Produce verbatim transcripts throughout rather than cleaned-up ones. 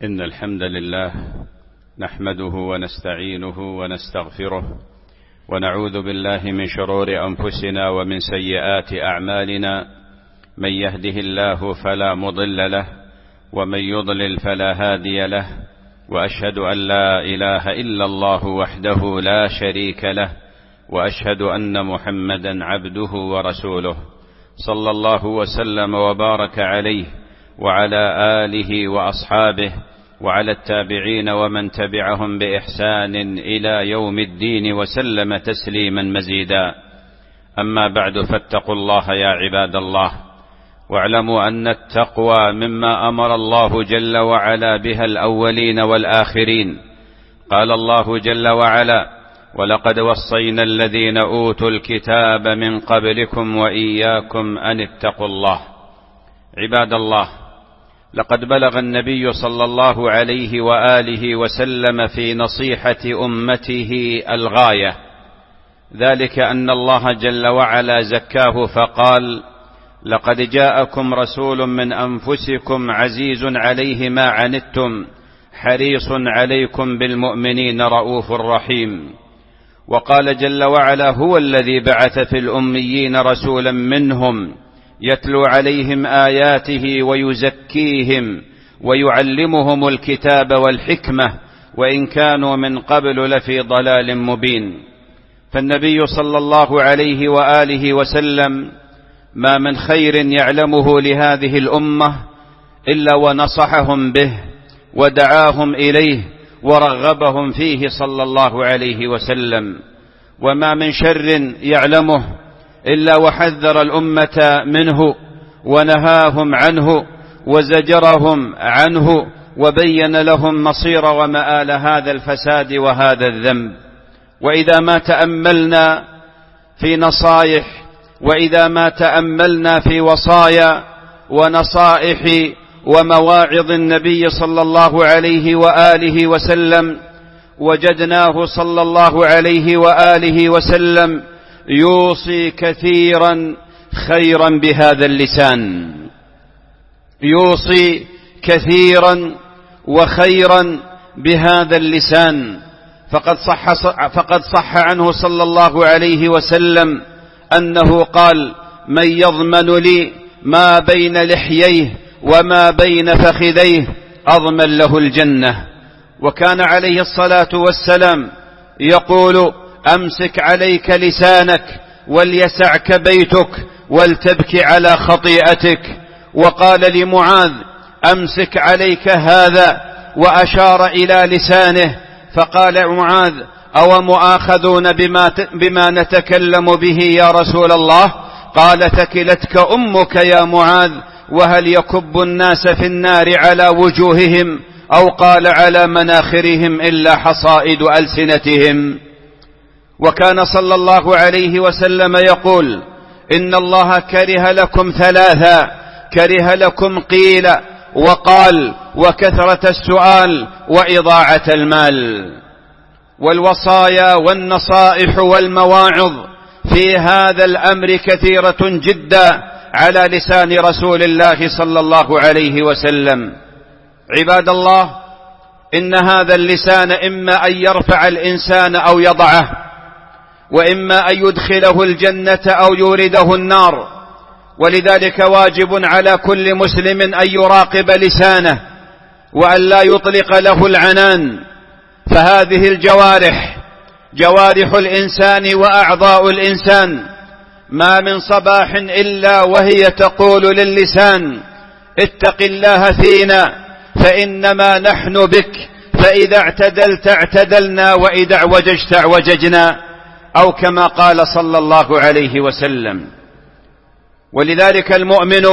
إن الحمد لله نحمده ونستعينه ونستغفره ونعوذ بالله من شرور أنفسنا ومن سيئات أعمالنا. من يهده الله فلا مضل له ومن يضلل فلا هادي له، وأشهد أن لا إله إلا الله وحده لا شريك له، وأشهد أن محمدا عبده ورسوله، صلى الله وسلم وبارك عليه وعلى آله وأصحابه وعلى التابعين ومن تبعهم بإحسان إلى يوم الدين وسلم تسليما مزيدا. أما بعد، فاتقوا الله يا عباد الله، واعلموا أن التقوى مما أمر الله جل وعلا بها الأولين والآخرين. قال الله جل وعلا: ولقد وصينا الذين أوتوا الكتاب من قبلكم وإياكم أن اتقوا الله. عباد الله، لقد بلغ النبي صلى الله عليه وآله وسلم في نصيحة أمته الغاية، ذلك أن الله جل وعلا زكاه فقال: لقد جاءكم رسول من أنفسكم عزيز عليه ما عنتم حريص عليكم بالمؤمنين رؤوف رحيم. وقال جل وعلا: هو الذي بعث في الأميين رسولا منهم يتلو عليهم آياته ويزكيهم ويعلمهم الكتاب والحكمة وإن كانوا من قبل لفي ضلال مبين. فالنبي صلى الله عليه وآله وسلم ما من خير يعلمه لهذه الأمة إلا ونصحهم به ودعاهم إليه ورغبهم فيه صلى الله عليه وسلم، وما من شر يعلمه إلا وحذر الأمة منه ونهاهم عنه وزجرهم عنه وبين لهم مصير ومآل هذا الفساد وهذا الذنب. وإذا ما تأملنا في نصائح وإذا ما تأملنا في وصايا ونصائح ومواعظ النبي صلى الله عليه وآله وسلم، وجدناه صلى الله عليه وآله وسلم يوصي كثيرا خيرا بهذا اللسان، يوصي كثيرا وخيرا بهذا اللسان. فقد صح, فقد صح عنه صلى الله عليه وسلم أنه قال: من يضمن لي ما بين لحييه وما بين فخذيه أضمن له الجنة. وكان عليه الصلاة والسلام يقول: أمسك عليك لسانك وليسعك بيتك ولتبكي على خطيئتك. وقال لمعاذ: أمسك عليك هذا، وأشار إلى لسانه، فقال معاذ: أو مؤاخذون بما, بما نتكلم به يا رسول الله؟ قال: ثكلتك أمك يا معاذ، وهل يكب الناس في النار على وجوههم أو قال على مناخرهم إلا حصائد ألسنتهم. وكان صلى الله عليه وسلم يقول: إن الله كره لكم ثلاثا: كره لكم قيل وقال وكثرة السؤال وإضاعة المال. والوصايا والنصائح والمواعظ في هذا الأمر كثيرة جدا على لسان رسول الله صلى الله عليه وسلم. عباد الله، إن هذا اللسان إما أن يرفع الإنسان أو يضعه، وإما أن يدخله الجنة أو يورده النار. ولذلك واجب على كل مسلم أن يراقب لسانه وأن لا يطلق له العنان. فهذه الجوارح جوارح الإنسان وأعضاء الإنسان ما من صباح إلا وهي تقول للسان: اتق الله فينا فإنما نحن بك، فإذا اعتدلت اعتدلنا وإذا اعوججت اعوججنا، أو كما قال صلى الله عليه وسلم. ولذلك المؤمن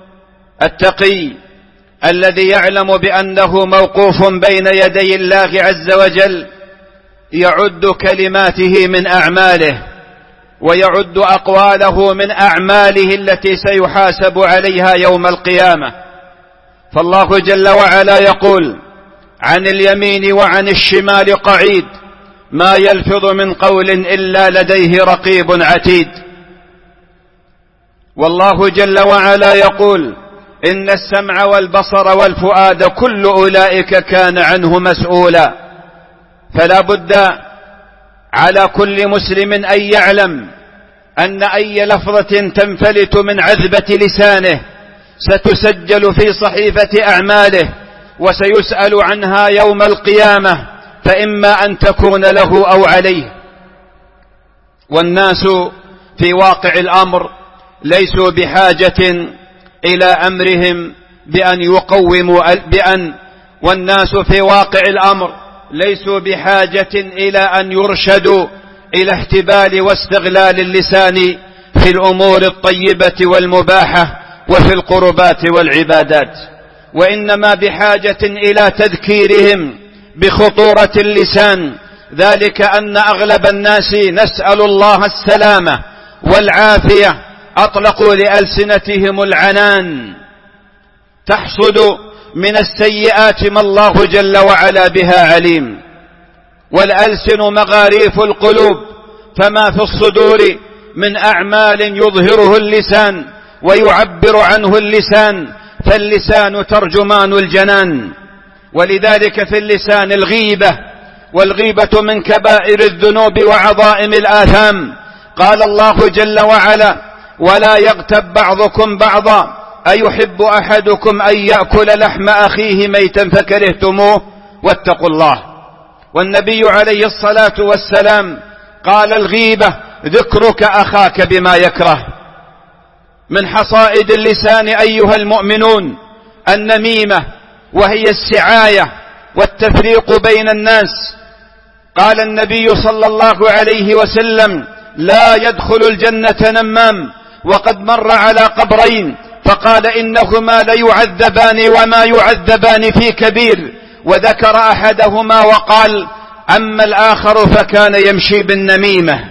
التقي الذي يعلم بأنه موقوف بين يدي الله عز وجل يعد كلماته من أعماله، ويعد أقواله من أعماله التي سيحاسب عليها يوم القيامة. فالله جل وعلا يقول: عن اليمين وعن الشمال قعيد، ما يلفظ من قول إلا لديه رقيب عتيد. والله جل وعلا يقول: إن السمع والبصر والفؤاد كل أولئك كان عنه مسؤولا. فلا بد على كل مسلم أن يعلم أن أي لفظة تنفلت من عذبة لسانه ستسجل في صحيفة أعماله وسيسأل عنها يوم القيامة، فإما أن تكون له أو عليه. والناس في واقع الأمر ليسوا بحاجة إلى أمرهم بأن يقوموا بأن والناس في واقع الأمر ليسوا بحاجة إلى أن يرشدوا إلى احتبال واستغلال اللسان في الأمور الطيبة والمباحة وفي القربات والعبادات، وإنما بحاجة إلى تذكيرهم بخطورة اللسان، ذلك أن أغلب الناس نسأل الله السلامة والعافية أطلقوا لألسنتهم العنان تحصد من السيئات ما الله جل وعلا بها عليم. والألسن مغاريف القلوب، فما في الصدور من أعمال يظهره اللسان ويعبر عنه اللسان، فاللسان ترجمان الجنان. ولذلك في اللسان الغيبة، والغيبة من كبائر الذنوب وعظائم الآثام. قال الله جل وعلا: ولا يغتب بعضكم بعضا أيحب أحدكم أن يأكل لحم أخيه ميتا فكرهتموه واتقوا الله. والنبي عليه الصلاة والسلام قال: الغيبة ذكرك أخاك بما يكره. من حصائد اللسان أيها المؤمنون النميمة، وهي السعاية والتفريق بين الناس. قال النبي صلى الله عليه وسلم: لا يدخل الجنة نمام. وقد مر على قبرين فقال: إنهما ليعذبان وما يعذبان في كبير، وذكر أحدهما وقال: أما الآخر فكان يمشي بالنميمة.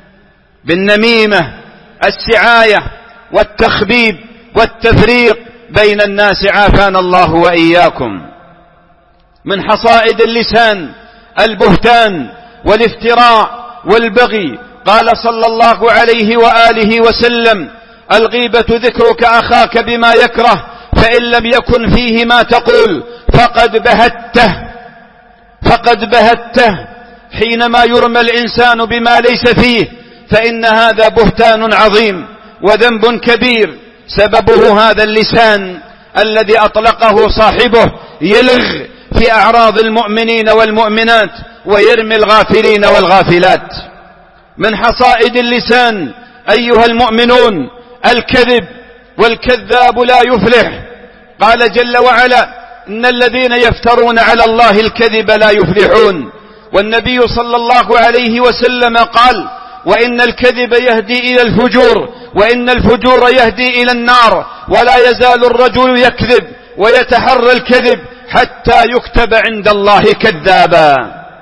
بالنميمة السعاية والتخبيب والتفريق بين الناس، عافانا الله وإياكم. من حصائد اللسان البهتان والافتراء والبغي. قال صلى الله عليه وآله وسلم: الغيبة ذكرك أخاك بما يكره، فإن لم يكن فيه ما تقول فقد بهته فقد بهته حينما يرمى الإنسان بما ليس فيه، فإن هذا بهتان عظيم وذنب كبير، سببه هذا اللسان الذي أطلقه صاحبه يلغ في أعراض المؤمنين والمؤمنات ويرمي الغافلين والغافلات. من حصائد اللسان أيها المؤمنون الكذب، والكذاب لا يفلح. قال جل وعلا: إن الذين يفترون على الله الكذب لا يفلحون. والنبي صلى الله عليه وسلم قال: وإن الكذب يهدي إلى الفجور، وإن الفجور يهدي إلى النار، ولا يزال الرجل يكذب ويتحرى الكذب حتى يكتب عند الله كذابا.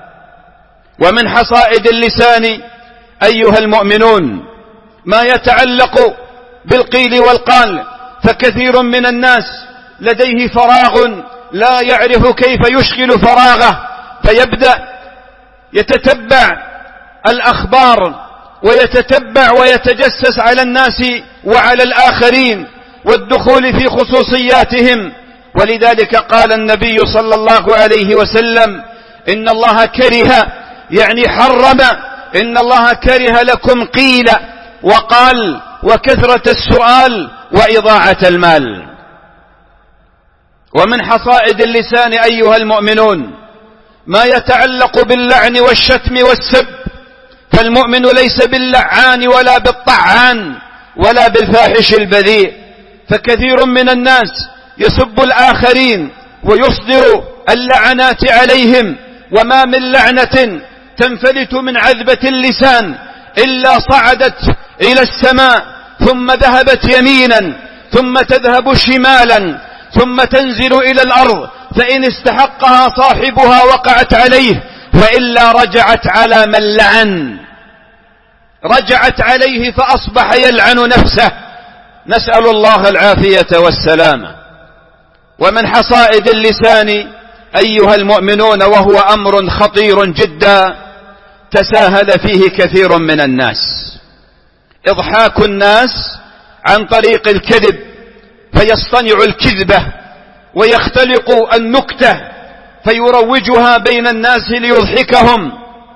ومن حصائد اللسان أيها المؤمنون ما يتعلق بالقيل والقال، فكثير من الناس لديه فراغ لا يعرف كيف يشغل فراغه، فيبدأ يتتبع الأخبار ويتتبع ويتجسس على الناس وعلى الآخرين والدخول في خصوصياتهم. ولذلك قال النبي صلى الله عليه وسلم: إن الله كره، يعني حرم، إن الله كره لكم قيل وقال وكثرة السؤال وإضاعة المال. ومن حصائد اللسان أيها المؤمنون ما يتعلق باللعن والشتم والسب، فالمؤمن ليس باللعان ولا بالطعان ولا بالفاحش البذيء، فكثير من الناس يسب الآخرين ويصدر اللعنات عليهم، وما من لعنة تنفلت من عذبة اللسان إلا صعدت إلى السماء ثم ذهبت يمينا ثم تذهب شمالا ثم تنزل إلى الأرض، فإن استحقها صاحبها وقعت عليه، وإلا رجعت على من لعن، رجعت عليه فأصبح يلعن نفسه، نسأل الله العافية والسلامة. ومن حصائد اللسان أيها المؤمنون، وهو أمر خطير جدا تساهل فيه كثير من الناس، إضحاك الناس عن طريق الكذب، فيصطنع الكذبة ويختلق النكتة فيروجها بين الناس ليضحكهم.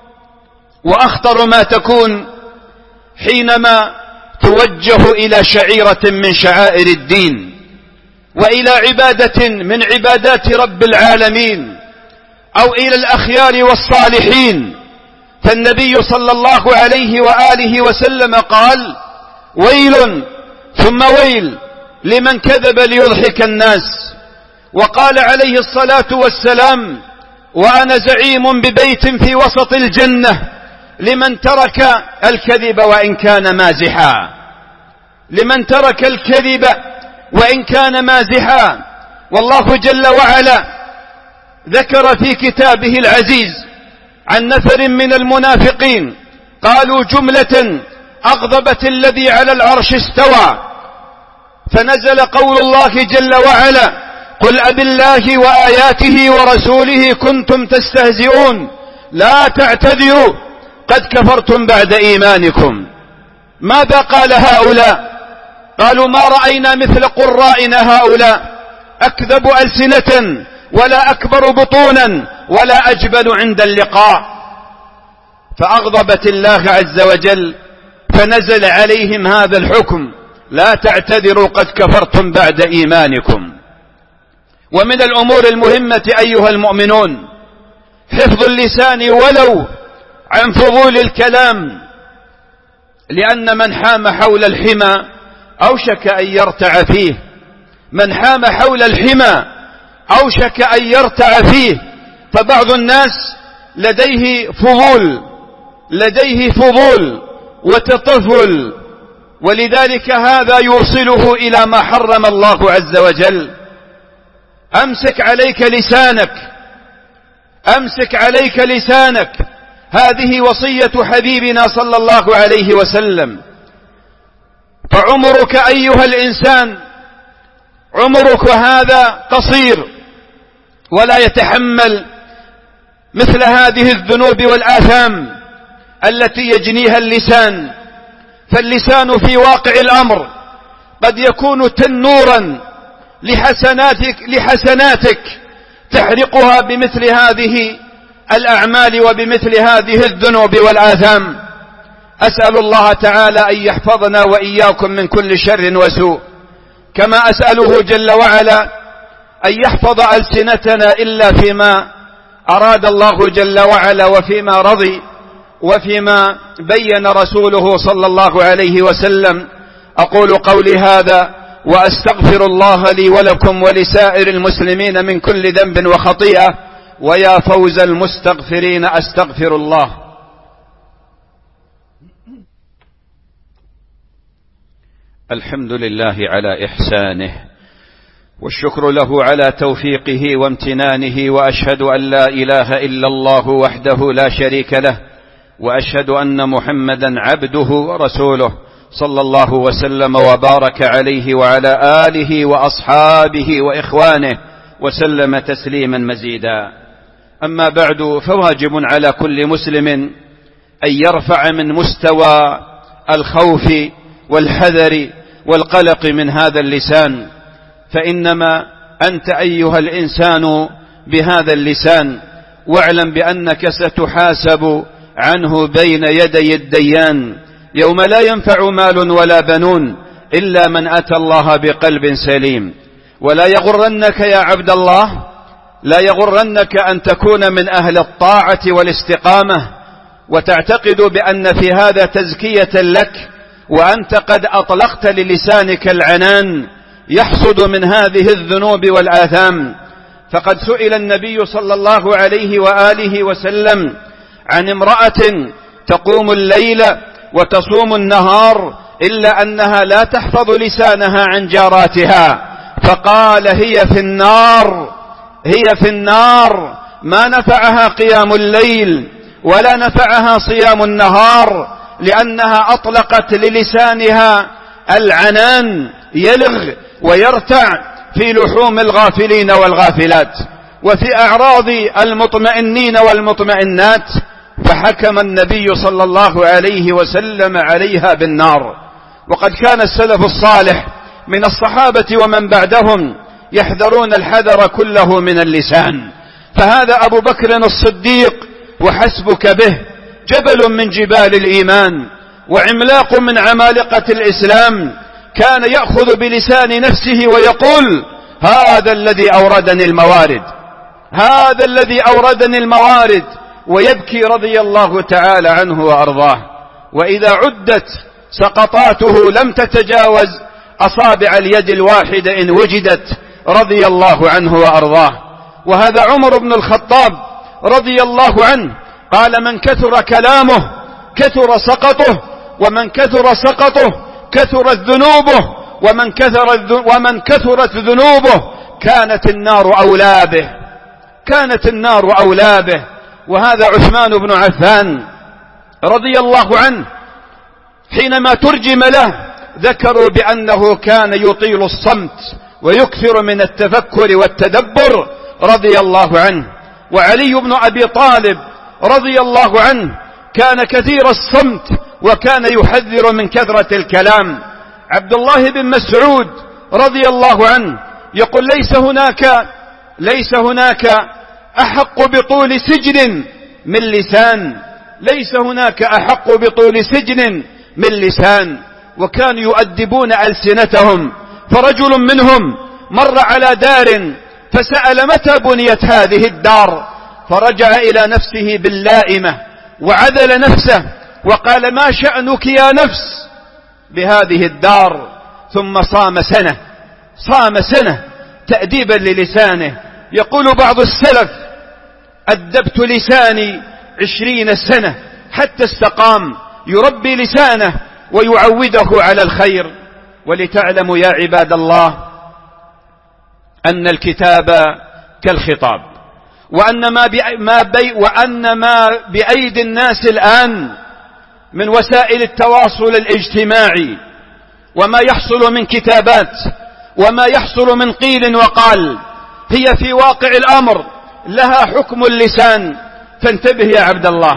وأخطر ما تكون حينما توجه إلى شعيرة من شعائر الدين وإلى عبادة من عبادات رب العالمين أو إلى الأخيار والصالحين. فالنبي صلى الله عليه وآله وسلم قال: ويل ثم ويل لمن كذب ليضحك الناس. وقال عليه الصلاة والسلام: وأنا زعيم ببيت في وسط الجنة لمن ترك الكذب وإن كان مازحا، لمن ترك الكذب وإن كان مازحا. والله جل وعلا ذكر في كتابه العزيز عن نفر من المنافقين قالوا جملة أغضبت الذي على العرش استوى، فنزل قول الله جل وعلا: قل أبالله وآياته ورسوله كنتم تستهزئون لا تعتذروا قد كفرتم بعد إيمانكم. ماذا قال هؤلاء؟ قالوا: ما رأينا مثل قرائنا هؤلاء، أكذب ألسنة ولا أكبر بطونا ولا أجبن عند اللقاء. فأغضبت الله عز وجل فنزل عليهم هذا الحكم: لا تعتذروا قد كفرتم بعد إيمانكم. ومن الأمور المهمة أيها المؤمنون حفظ اللسان ولو عن فضول الكلام، لأن من حام حول الحمى أوشك أن يرتع فيه، من حام حول الحمى أوشك أن يرتع فيه. فبعض الناس لديه فضول لديه فضول وتطفل، ولذلك هذا يوصله إلى ما حرم الله عز وجل. أمسك عليك لسانك، أمسك عليك لسانك، هذه وصية حبيبنا صلى الله عليه وسلم. فعمرك أيها الإنسان، عمرك هذا قصير ولا يتحمل مثل هذه الذنوب والآثام التي يجنيها اللسان. فاللسان في واقع الأمر قد يكون تنورا لحسناتك, لحسناتك تحرقها بمثل هذه الأعمال وبمثل هذه الذنوب والآثام. أسأل الله تعالى أن يحفظنا وإياكم من كل شر وسوء، كما أسأله جل وعلا أن يحفظ ألسنتنا إلا فيما أراد الله جل وعلا وفيما رضي وفيما بين رسوله صلى الله عليه وسلم. أقول قولي هذا وأستغفر الله لي ولكم ولسائر المسلمين من كل ذنب وخطيئة، ويا فوز المستغفرين أستغفر الله. الحمد لله على إحسانه، والشكر له على توفيقه وامتنانه، وأشهد أن لا إله إلا الله وحده لا شريك له، وأشهد أن محمدا عبده ورسوله صلى الله وسلم وبارك عليه وعلى آله وأصحابه وإخوانه وسلم تسليما مزيدا. أما بعد، فواجب على كل مسلم أن يرفع من مستوى الخوف والحذر والقلق من هذا اللسان، فإنما أنت أيها الإنسان بهذا اللسان، واعلم بأنك ستحاسب عنه بين يدي الديان يوم لا ينفع مال ولا بنون إلا من أتى الله بقلب سليم. ولا يغرنك يا عبد الله، لا يغرنك أن تكون من أهل الطاعة والاستقامة وتعتقد بأن في هذا تزكية لك، وأنت قد أطلقت للسانك العنان يحصد من هذه الذنوب والآثام. فقد سئل النبي صلى الله عليه وآله وسلم عن امرأة تقوم الليل وتصوم النهار إلا أنها لا تحفظ لسانها عن جاراتها، فقال: هي في النار، هي في النار، ما نفعها قيام الليل ولا نفعها صيام النهار، لأنها أطلقت للسانها العنان يلغ ويرتع في لحوم الغافلين والغافلات وفي أعراض المطمئنين والمطمئنات، فحكم النبي صلى الله عليه وسلم عليها بالنار. وقد كان السلف الصالح من الصحابة ومن بعدهم يحذرون الحذر كله من اللسان. فهذا أبو بكر الصديق وحسبك به، جبل من جبال الإيمان وعملاق من عمالقة الإسلام، كان يأخذ بلسان نفسه ويقول: هذا الذي أوردني الموارد، هذا الذي أوردني الموارد، ويبكي رضي الله تعالى عنه وأرضاه. وإذا عدت سقطاته لم تتجاوز أصابع اليد الواحدة إن وجدت، رضي الله عنه وأرضاه. وهذا عمر بن الخطاب رضي الله عنه قال: من كثر كلامه كثر سقطه، ومن كثر سقطه كثرت ذنوبه، ومن كثرت ومن كثرت ذنوبه كانت النار أولى به، كانت النار أولى به. وهذا عثمان بن عفان رضي الله عنه حينما ترجم له ذكروا بأنه كان يطيل الصمت ويكثر من التفكر والتدبر، رضي الله عنه. وعلي بن أبي طالب رضي الله عنه كان كثير الصمت وكان يحذر من كثرة الكلام. عبد الله بن مسعود رضي الله عنه يقول: ليس هناك ليس هناك أحق بطول سجن من لسان، ليس هناك أحق بطول سجن من لسان. وكانوا يؤدبون ألسنتهم. فرجل منهم مر على دار فسأل: متى بنيت هذه الدار؟ فرجع إلى نفسه باللائمة وعدل نفسه وقال: ما شأنك يا نفس بهذه الدار؟ ثم صام سنة، صام سنة تأديبا للسانه. يقول بعض السلف: أدبت لساني عشرين سنة حتى استقام، يربي لسانه ويعوده على الخير. ولتعلموا يا عباد الله أن الكتاب كالخطاب، وأن ما, ما, بي وأن ما بأيدي الناس الآن من وسائل التواصل الاجتماعي وما يحصل من كتابات وما يحصل من قيل وقال هي في واقع الأمر لها حكم اللسان. فانتبه يا عبد الله،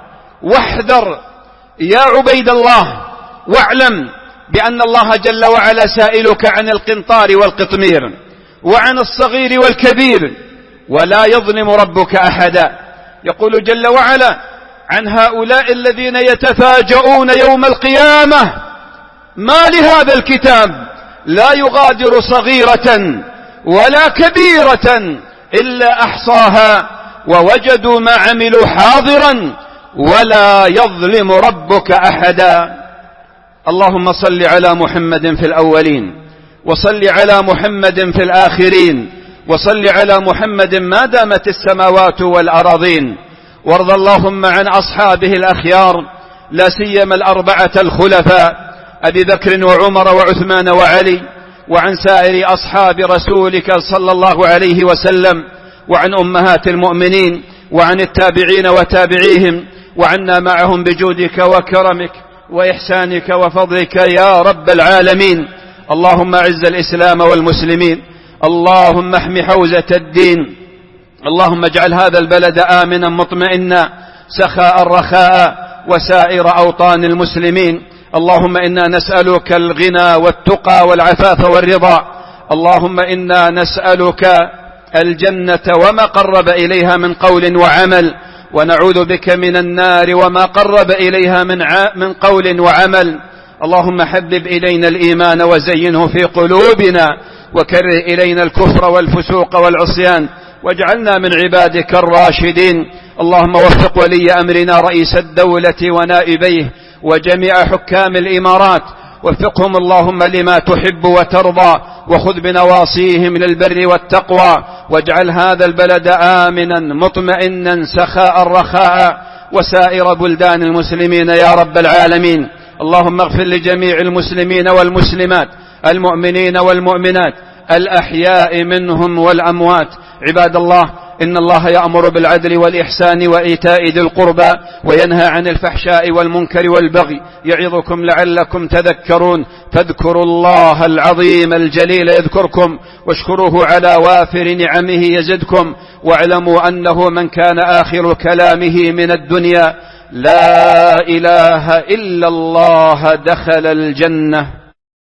واحذر يا عبيد الله، واعلم بأن الله جل وعلا سائلك عن القنطار والقطمير وعن الصغير والكبير، ولا يظلم ربك أحدا. يقول جل وعلا عن هؤلاء الذين يتفاجؤون يوم القيامة: ما لهذا الكتاب لا يغادر صغيرة ولا كبيرة إلا أحصاها ووجدوا ما عملوا حاضرا ولا يظلم ربك أحدا. اللهم صل على محمد في الأولين، وصل على محمد في الآخرين، وصل على محمد ما دامت السماوات والأراضين. وارض اللهم عن أصحابه الأخيار، لا سيما الأربعة الخلفاء أبي بكر وعمر وعثمان وعلي، وعن سائر أصحاب رسولك صلى الله عليه وسلم، وعن أمهات المؤمنين، وعن التابعين وتابعيهم، وعنا معهم بجودك وكرمك وإحسانك وفضلك يا رب العالمين. اللهم أعز الإسلام والمسلمين، اللهم احم حوزة الدين، اللهم اجعل هذا البلد آمنا مطمئنا سخاء رخاء وسائر أوطان المسلمين. اللهم إنا نسألك الغنى والتقى والعفاف والرضا، اللهم إنا نسألك الجنة وما قرب إليها من قول وعمل، ونعوذ بك من النار وما قرب إليها من من قول وعمل. اللهم حبب إلينا الإيمان وزينه في قلوبنا، وكره إلينا الكفر والفسوق والعصيان، واجعلنا من عبادك الراشدين. اللهم وفق ولي أمرنا رئيس الدولة ونائبيه وجميع حكام الإمارات، وفقهم اللهم لما تحب وترضى، وخذ بنواصيهم للبر والتقوى، واجعل هذا البلد آمنا مطمئنا سخاء رخاء وسائر بلدان المسلمين يا رب العالمين. اللهم اغفر لجميع المسلمين والمسلمات، المؤمنين والمؤمنات، الأحياء منهم والأموات. عباد الله، إن الله يأمر بالعدل والإحسان وإيتاء ذي القربى وينهى عن الفحشاء والمنكر والبغي، يعظكم لعلكم تذكرون. فاذكروا الله العظيم الجليل يذكركم، واشكروه على وافر نعمه يزدكم، واعلموا أنه من كان آخر كلامه من الدنيا لا إله إلا الله دخل الجنة.